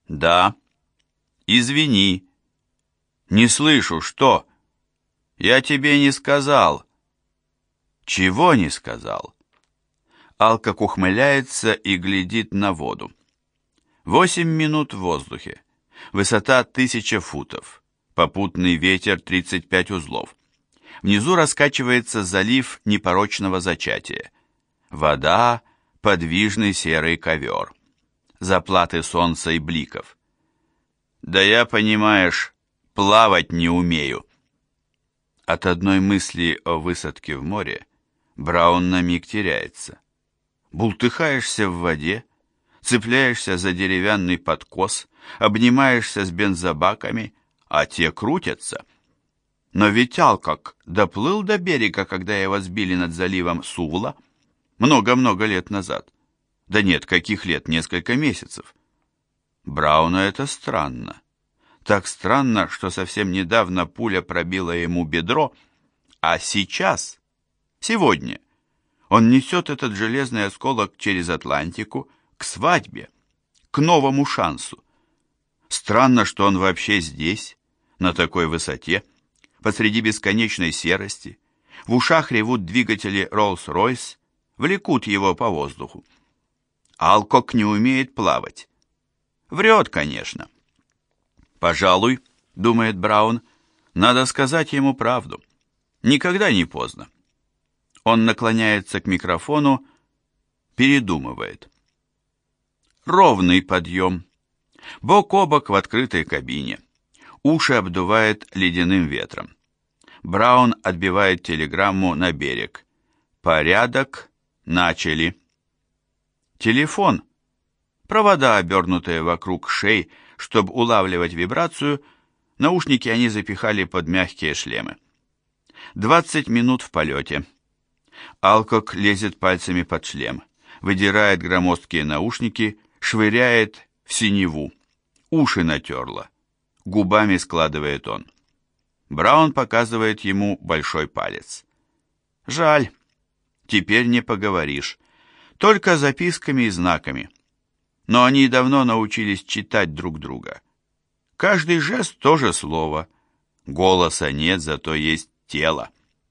Да. Извини. Не слышу, что? Я тебе не сказал. Чего не сказал? Алкок ухмыляется и глядит на воду. 8 минут в воздухе. Высота 1000 футов. Попутный ветер 35 узлов. Внизу раскачивается залив непорочного зачатия. Вода — подвижный серый ковер. Заплаты солнца и бликов. Да я, понимаешь, плавать не умею. От одной мысли о высадке в море Браун на миг теряется. Бултыхаешься в воде, цепляешься за деревянный подкос, обнимаешься с бензобаками, а те крутятся. Но ведь Алкок доплыл до берега, когда его сбили над заливом Сувла, много-много лет назад. Да нет, каких лет, несколько месяцев. Брауну это странно. Так странно, что совсем недавно пуля пробила ему бедро, а сейчас, сегодня, он несет этот железный осколок через Атлантику к свадьбе, к новому шансу. Странно, что он вообще здесь, на такой высоте, посреди бесконечной серости. В ушах ревут двигатели Rolls-Royce, влекут его по воздуху. Алкок не умеет плавать. Врет, конечно. «Пожалуй, — думает Браун, — надо сказать ему правду. Никогда не поздно». Он наклоняется к микрофону, передумывает. Ровный подъем. Бок о бок в открытой кабине. Уши обдувает ледяным ветром. Браун отбивает телеграмму на берег. «Порядок. Начали». Телефон. Провода, обернутые вокруг шеи, чтобы улавливать вибрацию, наушники они запихали под мягкие шлемы. 20 минут в полете. Алкок лезет пальцами под шлем, выдирает громоздкие наушники, швыряет в синеву. Уши натерло. Губами складывает он. Браун показывает ему большой палец. Жаль. Теперь не поговоришь. Только записками и знаками. Но они давно научились читать друг друга. Каждый жест тоже слово. Голоса нет, зато есть тело.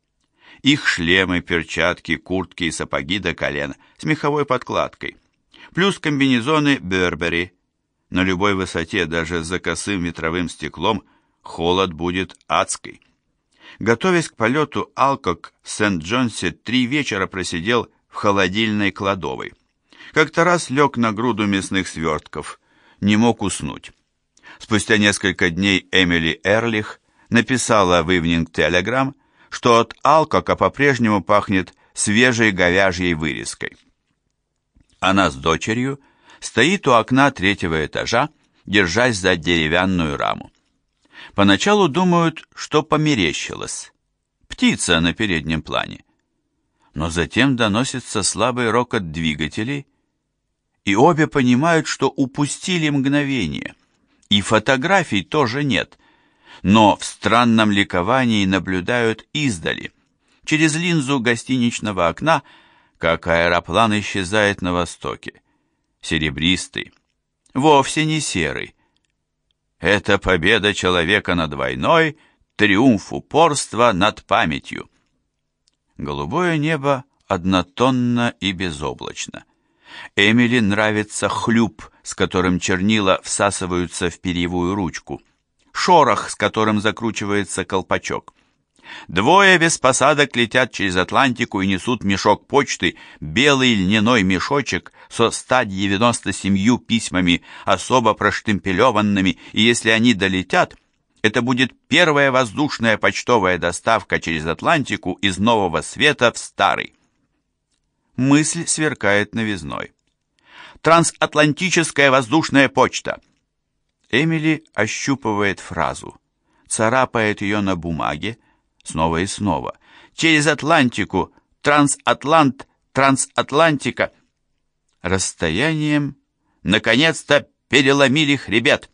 Их шлемы, перчатки, куртки и сапоги до колен с меховой подкладкой. Плюс комбинезоны Бербери. На любой высоте, даже за косым ветровым стеклом, холод будет адский. Готовясь к полету, Алкок в Сент-Джонсе 3 вечера просидел в холодильной кладовой. Как-то раз лег на груду мясных свертков. Не мог уснуть. Спустя несколько дней Эмили Эрлих написала в Evening Telegram, что от Алкока по-прежнему пахнет свежей говяжьей вырезкой. Она с дочерью стоит у окна 3-го этажа, держась за деревянную раму. Поначалу думают, что померещилось. Птица на переднем плане. Но затем доносится слабый рокот двигателей, и обе понимают, что упустили мгновение. И фотографий тоже нет, но в странном ликовании наблюдают издали, через линзу гостиничного окна, как аэроплан исчезает на востоке. Серебристый, вовсе не серый. Это победа человека над войной, триумф упорства над памятью. Голубое небо однотонно и безоблачно. Эмили нравится хлюп, с которым чернила всасываются в перьевую ручку, шорох, с которым закручивается колпачок. 2 без посадок летят через Атлантику и несут мешок почты, белый льняной мешочек со 197 письмами, особо проштемпелеванными, и если они долетят, это будет первая воздушная почтовая доставка через Атлантику из Нового Света в Старый. Мысль сверкает новизной. Трансатлантическая воздушная почта. Эмили ощупывает фразу, царапает ее на бумаге, снова и снова. Через Атлантику, трансатлант, трансатлантика. Расстоянием, наконец-то, переломили хребет.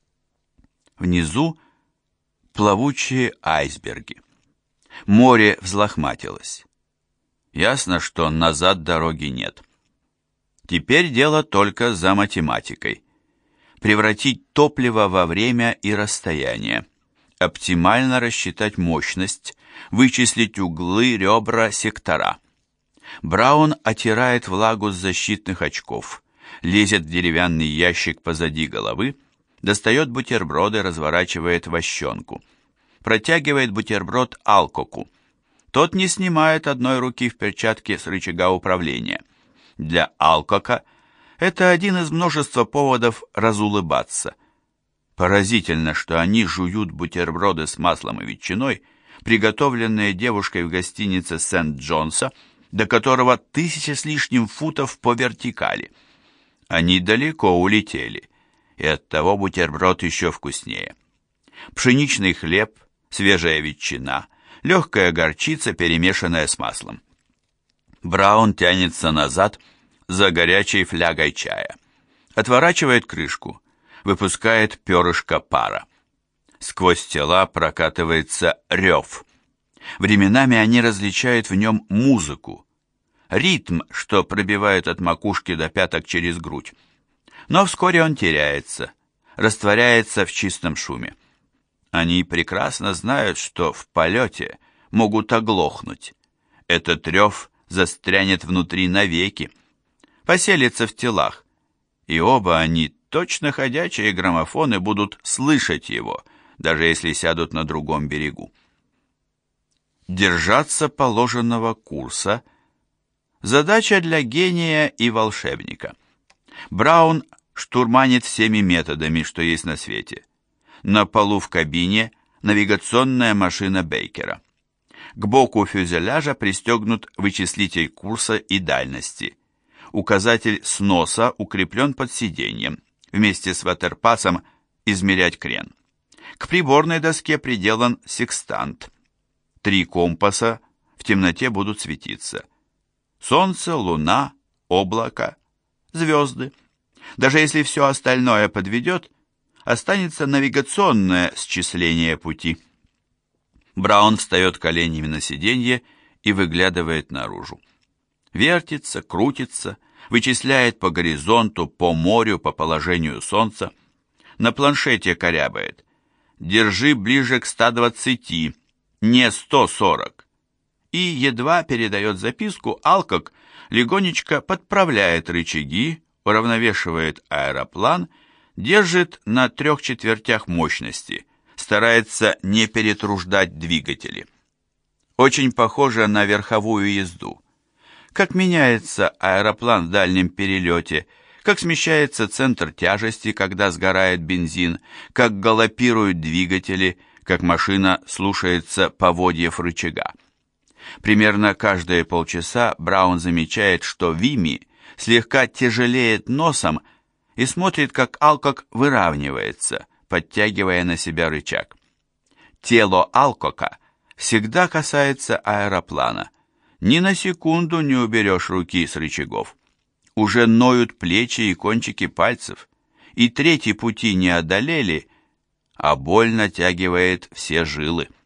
Внизу плавучие айсберги. Море взлохматилось. Ясно, что назад дороги нет. Теперь дело только за математикой. превратить топливо во время и расстояние, оптимально рассчитать мощность, вычислить углы, ребра, сектора. Браун оттирает влагу с защитных очков, лезет в деревянный ящик позади головы, достает бутерброды, разворачивает вощенку. Протягивает бутерброд Алкоку. Тот не снимает одной руки в перчатке с рычага управления. Для Алкока это один из множества поводов разулыбаться. Поразительно, что они жуют бутерброды с маслом и ветчиной, приготовленные девушкой в гостинице Сент-Джонса, до которого 1000 с лишним футов по вертикали. Они далеко улетели, и оттого бутерброд еще вкуснее. Пшеничный хлеб, свежая ветчина, легкая горчица, перемешанная с маслом. Браун тянется назад за горячей флягой чая. Отворачивает крышку, выпускает перышко пара. Сквозь тела прокатывается рев. Временами они различают в нем музыку, ритм, что пробивает от макушки до пяток через грудь. Но вскоре он теряется, растворяется в чистом шуме. Они прекрасно знают, что в полете могут оглохнуть. Этот рев застрянет внутри навеки, поселится в телах, и оба они, точно ходячие граммофоны, будут слышать его, даже если сядут на другом берегу. Держаться положенного курса – задача для гения и волшебника. Браун штурманит всеми методами, что есть на свете. На полу в кабине навигационная машина Бейкера. К боку фюзеляжа пристегнут вычислитель курса и дальности. Указатель сноса укреплен под сиденьем. Вместе с ватерпасом измерять крен. К приборной доске приделан секстант. 3 компаса в темноте будут светиться. Солнце, луна, облако, звезды. Даже если все остальное подведет, останется навигационное счисление пути. Браун встает коленями на сиденье и выглядывает наружу. Вертится, крутится, вычисляет по горизонту, по морю, по положению солнца. На планшете корябает: «Держи ближе к 120, не 140». И едва передает записку, Алкок легонечко подправляет рычаги, уравновешивает аэроплан, держит на 3/4 мощности, старается не перетруждать двигатели. Очень похоже на верховую езду. Как меняется аэроплан в дальнем перелете, как смещается центр тяжести, когда сгорает бензин, как галопируют двигатели, как машина слушается поводьев рычага. Примерно каждые полчаса Браун замечает, что Вими слегка тяжелеет носом и смотрит, как Алкок выравнивается, подтягивая на себя рычаг. Тело Алкока всегда касается аэроплана. Ни на секунду не уберешь руки с рычагов. Уже ноют плечи и кончики пальцев, и трети пути не одолели, а боль натягивает все жилы.